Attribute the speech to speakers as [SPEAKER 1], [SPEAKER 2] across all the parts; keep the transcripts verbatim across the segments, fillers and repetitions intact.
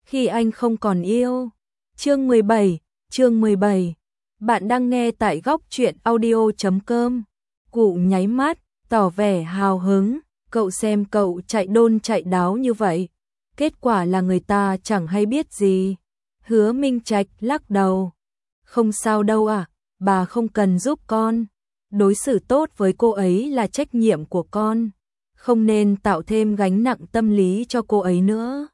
[SPEAKER 1] khi anh không còn yêu. Chương mười bảy, chương mười bảy. Bạn đang nghe tại góc truyện audio chấm com. Cụ nháy mắt, tỏ vẻ hào hứng, cậu xem cậu chạy đôn chạy đáo như vậy, kết quả là người ta chẳng hay biết gì. Hứa Minh Trạch lắc đầu. Không sao đâu à, bà không cần giúp con. Đối xử tốt với cô ấy là trách nhiệm của con, không nên tạo thêm gánh nặng tâm lý cho cô ấy nữa.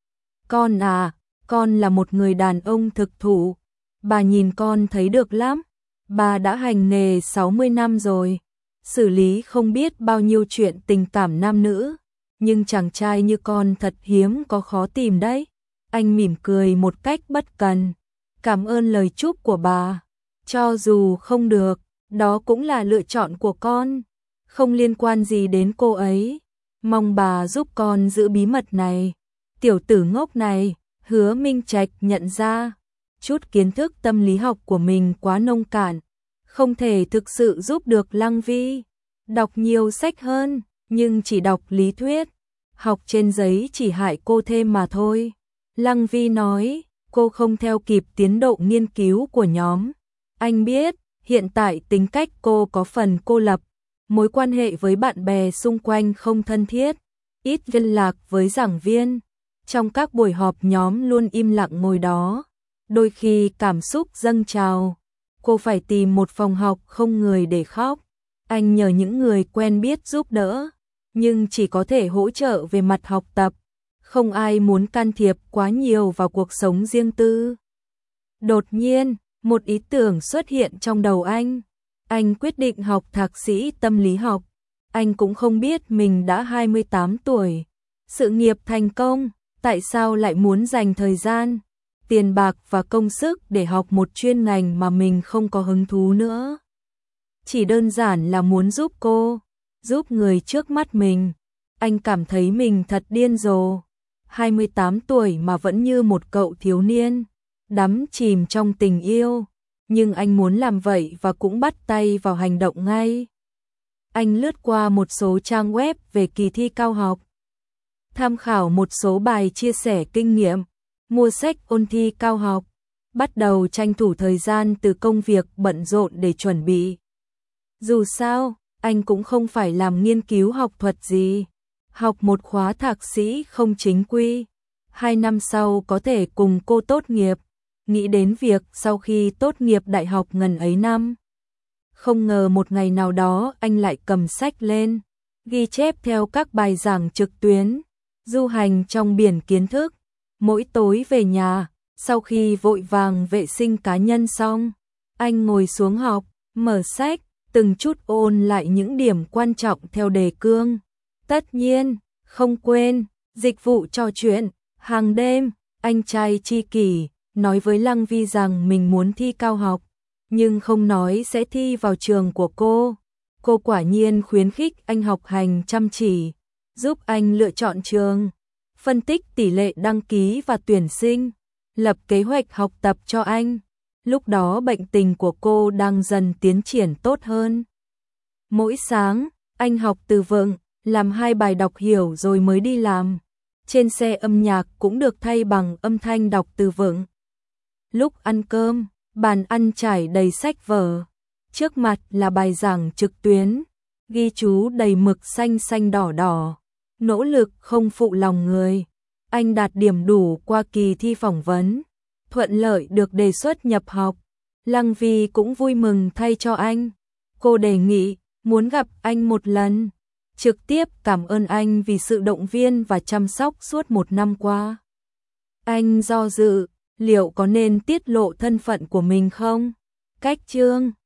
[SPEAKER 1] Con à, con là một người đàn ông thực thụ, bà nhìn con thấy được lắm. Bà đã hành nghề sáu mươi năm rồi, xử lý không biết bao nhiêu chuyện tình cảm nam nữ, nhưng chàng trai như con thật hiếm có, khó tìm đấy. Anh mỉm cười một cách bất cần. Cảm ơn lời chúc của bà. Cho dù không được, đó cũng là lựa chọn của con, không liên quan gì đến cô ấy. Mong bà giúp con giữ bí mật này. Tiểu tử ngốc này, Hứa Minh Trạch nhận ra chút kiến thức tâm lý học của mình quá nông cạn, không thể thực sự giúp được Lăng Vi. Đọc nhiều sách hơn, nhưng chỉ đọc lý thuyết, học trên giấy chỉ hại cô thêm mà thôi. Lăng Vi nói, cô không theo kịp tiến độ nghiên cứu của nhóm. Anh biết, hiện tại tính cách cô có phần cô lập, mối quan hệ với bạn bè xung quanh không thân thiết, ít liên lạc với giảng viên. Trong các buổi họp nhóm luôn im lặng ngồi đó, đôi khi cảm xúc dâng trào. Cô phải tìm một phòng học không người để khóc. Anh nhờ những người quen biết giúp đỡ, nhưng chỉ có thể hỗ trợ về mặt học tập. Không ai muốn can thiệp quá nhiều vào cuộc sống riêng tư. Đột nhiên, một ý tưởng xuất hiện trong đầu anh. Anh quyết định học thạc sĩ tâm lý học. Anh cũng không biết mình đã hai mươi tám tuổi, sự nghiệp thành công, tại sao lại muốn dành thời gian, tiền bạc và công sức để học một chuyên ngành mà mình không có hứng thú nữa. Chỉ đơn giản là muốn giúp cô, giúp người trước mắt mình. Anh cảm thấy mình thật điên rồ. hai mươi tám tuổi mà vẫn như một cậu thiếu niên, đắm chìm trong tình yêu. Nhưng anh muốn làm vậy và cũng bắt tay vào hành động ngay. Anh lướt qua một số trang web về kỳ thi cao học, tham khảo một số bài chia sẻ kinh nghiệm, mua sách ôn thi cao học, bắt đầu tranh thủ thời gian từ công việc bận rộn để chuẩn bị. Dù sao, anh cũng không phải làm nghiên cứu học thuật gì, học một khóa thạc sĩ không chính quy, hai năm sau có thể cùng cô tốt nghiệp. Nghĩ đến việc sau khi tốt nghiệp đại học ngần ấy năm, không ngờ một ngày nào đó anh lại cầm sách lên, ghi chép theo các bài giảng trực tuyến, du hành trong biển kiến thức. Mỗi tối về nhà, sau khi vội vàng vệ sinh cá nhân xong, anh ngồi xuống học, mở sách, từng chút ôn lại những điểm quan trọng theo đề cương. Tất nhiên, không quên, dịch vụ trò chuyện, hàng đêm, anh trai tri kỷ nói với Lăng Vi rằng mình muốn thi cao học, nhưng không nói sẽ thi vào trường của cô. Cô quả nhiên khuyến khích anh học hành chăm chỉ, giúp anh lựa chọn trường, phân tích tỷ lệ đăng ký và tuyển sinh, lập kế hoạch học tập cho anh. Lúc đó bệnh tình của cô đang dần tiến triển tốt hơn. Mỗi sáng, anh học từ vựng, làm hai bài đọc hiểu rồi mới đi làm. Trên xe âm nhạc cũng được thay bằng âm thanh đọc từ vựng. Lúc ăn cơm, bàn ăn trải đầy sách vở. Trước mặt là bài giảng trực tuyến, ghi chú đầy mực xanh xanh đỏ đỏ. Nỗ lực không phụ lòng người. Anh đạt điểm đủ qua kỳ thi phỏng vấn, thuận lợi được đề xuất nhập học. Lăng Vi cũng vui mừng thay cho anh. Cô đề nghị muốn gặp anh một lần, trực tiếp cảm ơn anh vì sự động viên và chăm sóc suốt một năm qua. Anh do dự, liệu có nên tiết lộ thân phận của mình không? Cách chương